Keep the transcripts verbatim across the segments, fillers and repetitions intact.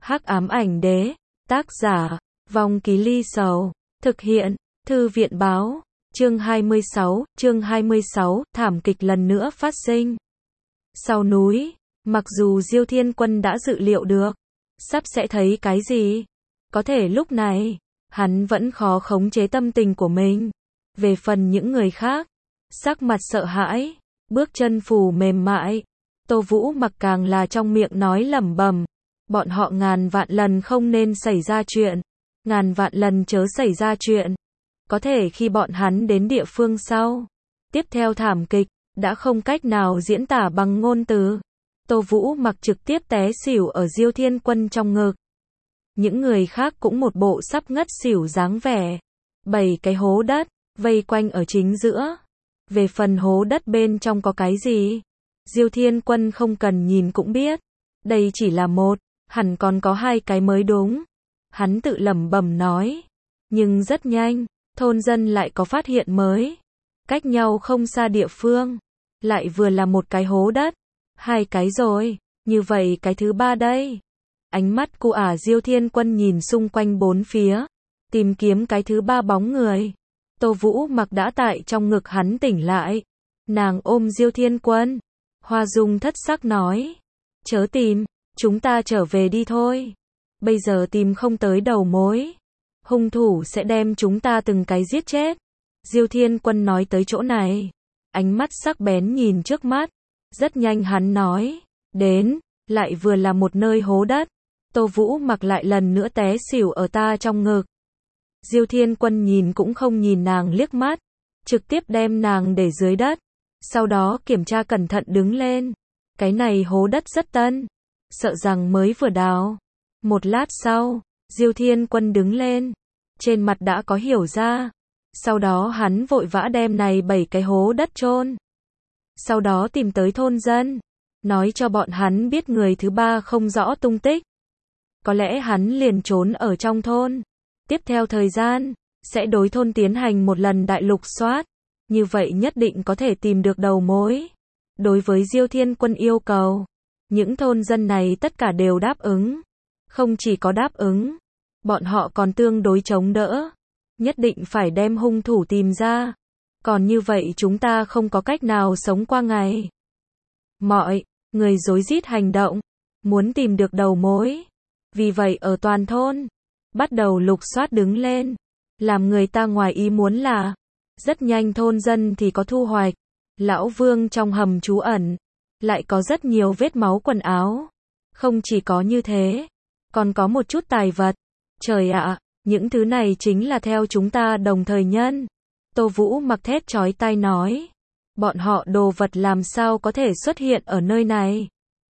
Hắc ám ảnh đế, tác giả, Vong Ký Ly Sầu, thực hiện, Thư viện báo, chương hai mươi sáu, chương hai mươi sáu, thảm kịch lần nữa phát sinh. Sau núi, mặc dù Diêu Thiên Quân đã dự liệu được, sắp sẽ thấy cái gì, có thể lúc này, hắn vẫn khó khống chế tâm tình của mình. Về phần những người khác, sắc mặt sợ hãi, bước chân phù mềm mại, Tô Vũ Mặc càng là trong miệng nói lẩm bẩm, bọn họ ngàn vạn lần không nên xảy ra chuyện, ngàn vạn lần chớ xảy ra chuyện. Có thể khi bọn hắn đến địa phương sau, tiếp theo thảm kịch, đã không cách nào diễn tả bằng ngôn từ. Tô Vũ Mặc trực tiếp té xỉu ở Diêu Thiên Quân trong ngực. Những người khác cũng một bộ sắp ngất xỉu dáng vẻ. Bảy cái hố đất, vây quanh ở chính giữa. Về phần hố đất bên trong có cái gì? Diêu Thiên Quân không cần nhìn cũng biết. Đây chỉ là một, hẳn còn có hai cái mới đúng. Hắn tự lẩm bẩm nói. Nhưng rất nhanh, thôn dân lại có phát hiện mới. Cách nhau không xa địa phương, lại vừa là một cái hố đất. Hai cái rồi, như vậy cái thứ ba đây. Ánh mắt của ả Diêu Thiên Quân nhìn xung quanh bốn phía, tìm kiếm cái thứ ba bóng người. Tô Vũ Mặc đã tại trong ngực hắn tỉnh lại. Nàng ôm Diêu Thiên Quân. Hoa Dung thất sắc nói. Chớ tìm, chúng ta trở về đi thôi. Bây giờ tìm không tới đầu mối. Hung thủ sẽ đem chúng ta từng cái giết chết. Diêu Thiên Quân nói tới chỗ này. Ánh mắt sắc bén nhìn trước mắt. Rất nhanh hắn nói. Đến, lại vừa là một nơi hố đất. Tô Vũ Mặc lại lần nữa té xỉu ở ta trong ngực. Diêu Thiên Quân nhìn cũng không nhìn nàng liếc mắt. Trực tiếp đem nàng để dưới đất. Sau đó kiểm tra cẩn thận đứng lên. Cái này hố đất rất tân. Sợ rằng mới vừa đào. Một lát sau, Diêu Thiên Quân đứng lên. Trên mặt đã có hiểu ra. Sau đó hắn vội vã đem này bảy cái hố đất chôn. Sau đó tìm tới thôn dân. Nói cho bọn hắn biết người thứ ba không rõ tung tích. Có lẽ hắn liền trốn ở trong thôn. Tiếp theo thời gian, sẽ đối thôn tiến hành một lần đại lục soát. Như vậy nhất định có thể tìm được đầu mối. Đối với Diêu Thiên Quân yêu cầu, những thôn dân này tất cả đều đáp ứng. Không chỉ có đáp ứng, bọn họ còn tương đối chống đỡ. Nhất định phải đem hung thủ tìm ra. Còn như vậy chúng ta không có cách nào sống qua ngày. Mọi người rối rít hành động, muốn tìm được đầu mối. Vì vậy ở toàn thôn, bắt đầu lục soát đứng lên. Làm người ta ngoài ý muốn là, rất nhanh thôn dân thì có thu hoạch. Lão Vương trong hầm trú ẩn, lại có rất nhiều vết máu quần áo. Không chỉ có như thế, còn có một chút tài vật. Trời ạ, những thứ này chính là theo chúng ta đồng thời nhân. Tô Vũ Mặc thét chói tai nói. Bọn họ đồ vật làm sao có thể xuất hiện ở nơi này.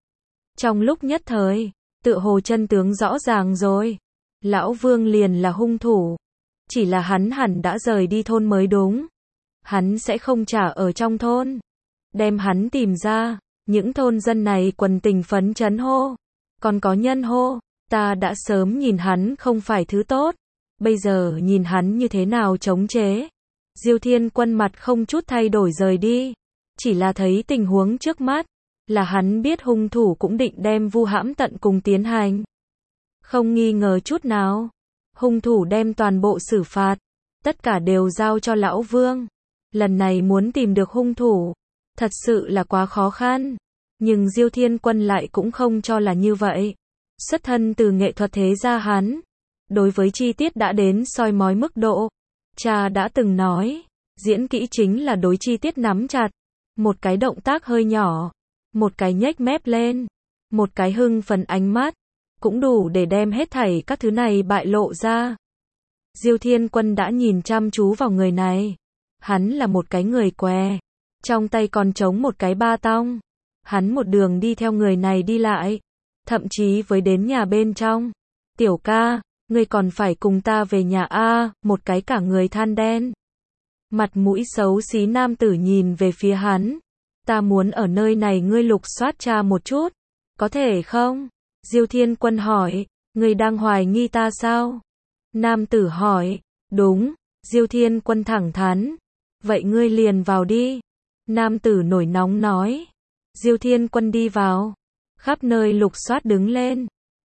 Trong lúc nhất thời, tựa hồ chân tướng rõ ràng rồi. Lão Vương liền là hung thủ. Chỉ là hắn hẳn đã rời đi thôn mới đúng. Hắn sẽ không trả ở trong thôn. Đem hắn tìm ra. Những thôn dân này quần tình phấn chấn hô. Còn có nhân hô. Ta đã sớm nhìn hắn không phải thứ tốt. Bây giờ nhìn hắn như thế nào chống chế. Diêu Thiên Quân mặt không chút thay đổi rời đi. Chỉ là thấy tình huống trước mắt. Là hắn biết hung thủ cũng định đem vu hãm tận cùng tiến hành. Không nghi ngờ chút nào. Hung thủ đem toàn bộ xử phạt. Tất cả đều giao cho Lão Vương. Lần này muốn tìm được hung thủ. Thật sự là quá khó khăn. Nhưng Diêu Thiên Quân lại cũng không cho là như vậy. Xuất thân từ nghệ thuật thế gia hắn. Đối với chi tiết đã đến soi mói mức độ. Cha đã từng nói. Diễn kỹ chính là đối chi tiết nắm chặt. Một cái động tác hơi nhỏ. Một cái nhếch mép lên. Một cái hưng phấn ánh mắt. Cũng đủ để đem hết thảy các thứ này bại lộ ra. Diêu Thiên Quân đã nhìn chăm chú vào người này. Hắn là một cái người què. Trong tay còn chống một cái ba tong. Hắn một đường đi theo người này đi lại. Thậm chí với đến nhà bên trong. Tiểu ca, ngươi còn phải cùng ta về nhà a, một cái cả người than đen. Mặt mũi xấu xí nam tử nhìn về phía hắn. Ta muốn ở nơi này ngươi lục soát tra một chút. Có thể không? Diêu Thiên Quân hỏi. Ngươi đang hoài nghi ta sao? Nam tử hỏi. Đúng. Diêu Thiên Quân thẳng thắn. Vậy ngươi liền vào đi. Nam tử nổi nóng nói. Diêu Thiên Quân đi vào. Khắp nơi lục soát đứng lên.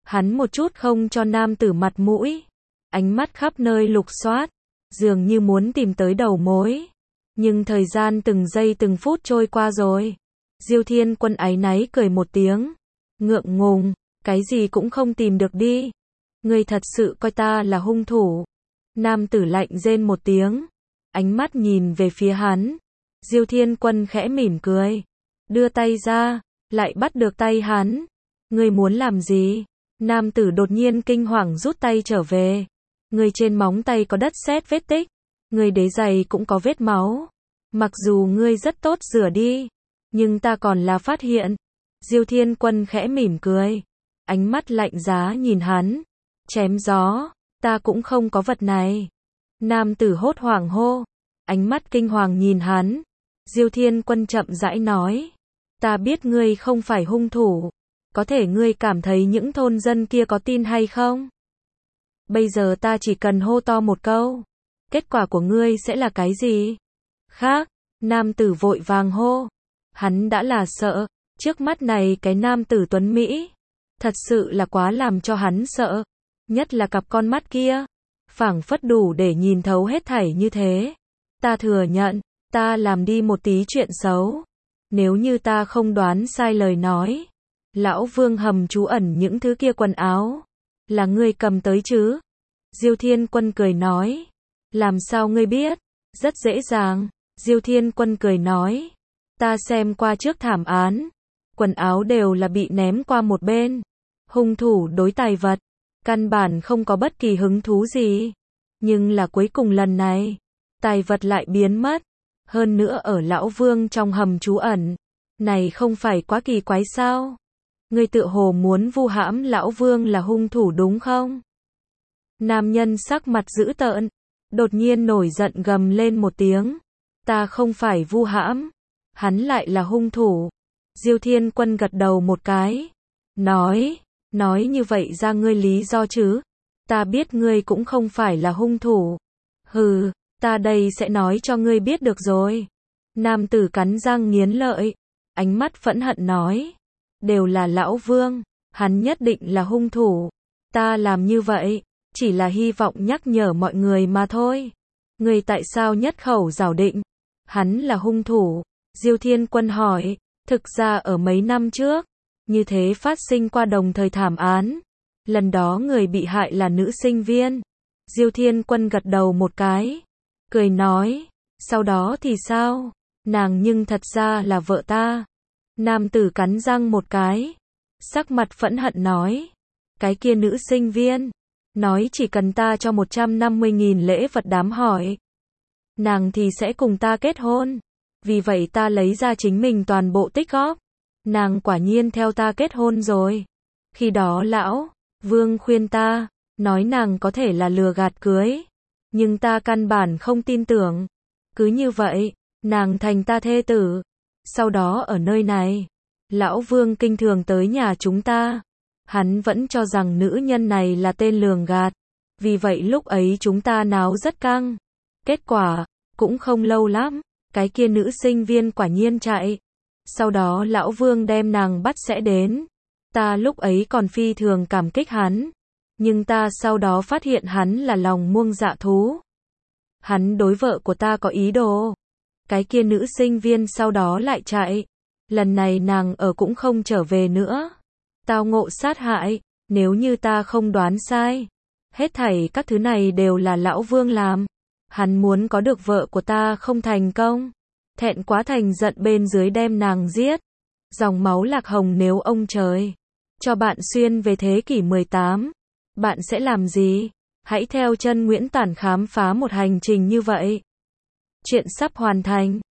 Hắn một chút không cho nam tử mặt mũi, ánh mắt khắp nơi lục soát, dường như muốn tìm tới đầu mối. Nhưng thời gian từng giây từng phút trôi qua rồi. Diêu Thiên Quân áy náy cười một tiếng, ngượng ngùng, cái gì cũng không tìm được đi. Ngươi thật sự coi ta là hung thủ. Nam tử lạnh rên một tiếng, ánh mắt nhìn về phía hắn. Diêu Thiên Quân khẽ mỉm cười, đưa tay ra, lại bắt được tay hắn. Ngươi muốn làm gì? Nam tử đột nhiên kinh hoàng rút tay trở về. Ngươi trên móng tay có đất sét vết tích, ngươi đế giày cũng có vết máu. Mặc dù ngươi rất tốt rửa đi, nhưng ta còn là phát hiện. Diêu Thiên Quân khẽ mỉm cười, ánh mắt lạnh giá nhìn hắn. Chém gió, ta cũng không có vật này. Nam tử hốt hoảng hô, ánh mắt kinh hoàng nhìn hắn. Diêu Thiên Quân chậm rãi nói, ta biết ngươi không phải hung thủ. Có thể ngươi cảm thấy những thôn dân kia có tin hay không? Bây giờ ta chỉ cần hô to một câu. Kết quả của ngươi sẽ là cái gì? Khác, nam tử vội vàng hô. Hắn đã là sợ, trước mắt này cái nam tử tuấn Mỹ. Thật sự là quá làm cho hắn sợ. Nhất là cặp con mắt kia. Phảng phất đủ để nhìn thấu hết thảy như thế. Ta thừa nhận, ta làm đi một tí chuyện xấu. Nếu như ta không đoán sai lời nói. Lão Vương hầm trú ẩn những thứ kia quần áo. Là ngươi cầm tới chứ? Diêu Thiên Quân cười nói. Làm sao ngươi biết? Rất dễ dàng. Diêu Thiên Quân cười nói. Ta xem qua trước thảm án. Quần áo đều là bị ném qua một bên. Hung thủ đối tài vật. Căn bản không có bất kỳ hứng thú gì. Nhưng là cuối cùng lần này. Tài vật lại biến mất. Hơn nữa ở Lão Vương trong hầm trú ẩn. Này không phải quá kỳ quái sao? Ngươi tự hồ muốn vu hãm Lão Vương là hung thủ đúng không? Nam nhân sắc mặt dữ tợn, đột nhiên nổi giận gầm lên một tiếng. Ta không phải vu hãm, hắn lại là hung thủ. Diêu Thiên Quân gật đầu một cái, nói, nói như vậy ra ngươi lý do chứ? Ta biết ngươi cũng không phải là hung thủ. Hừ, ta đây sẽ nói cho ngươi biết được rồi. Nam tử cắn răng nghiến lợi, ánh mắt phẫn hận nói. Đều là Lão Vương, hắn nhất định là hung thủ. Ta làm như vậy, chỉ là hy vọng nhắc nhở mọi người mà thôi. Người tại sao nhất khẩu giảo định? Hắn là hung thủ. Diêu Thiên Quân hỏi, thực ra ở mấy năm trước, như thế phát sinh qua đồng thời thảm án. Lần đó người bị hại là nữ sinh viên. Diêu Thiên Quân gật đầu một cái, cười nói, sau đó thì sao? Nàng nhưng thật ra là vợ ta. Nam tử cắn răng một cái, sắc mặt phẫn hận nói, cái kia nữ sinh viên, nói chỉ cần ta cho một trăm năm mươi nghìn lễ vật đám hỏi, nàng thì sẽ cùng ta kết hôn. Vì vậy ta lấy ra chính mình toàn bộ tích góp, nàng quả nhiên theo ta kết hôn rồi. Khi đó Lão Vương khuyên ta, nói nàng có thể là lừa gạt cưới, nhưng ta căn bản không tin tưởng. Cứ như vậy, nàng thành ta thê tử. Sau đó ở nơi này, Lão Vương kinh thường tới nhà chúng ta. Hắn vẫn cho rằng nữ nhân này là tên lường gạt. Vì vậy lúc ấy chúng ta náo rất căng. Kết quả, cũng không lâu lắm, cái kia nữ sinh viên quả nhiên chạy. Sau đó Lão Vương đem nàng bắt sẽ đến. Ta lúc ấy còn phi thường cảm kích hắn. Nhưng ta sau đó phát hiện hắn là lòng muông dạ thú. Hắn đối vợ của ta có ý đồ. Cái kia nữ sinh viên sau đó lại chạy. Lần này nàng ở cũng không trở về nữa. Tao ngộ sát hại, nếu như ta không đoán sai. Hết thảy các thứ này đều là Lão Vương làm. Hắn muốn có được vợ của ta không thành công. Thẹn quá thành giận bên dưới đem nàng giết. Dòng máu lạc hồng nếu ông trời cho bạn xuyên về thế kỷ mười tám. Bạn sẽ làm gì? Hãy theo chân Nguyễn Tản khám phá một hành trình như vậy. Chuyện sắp hoàn thành.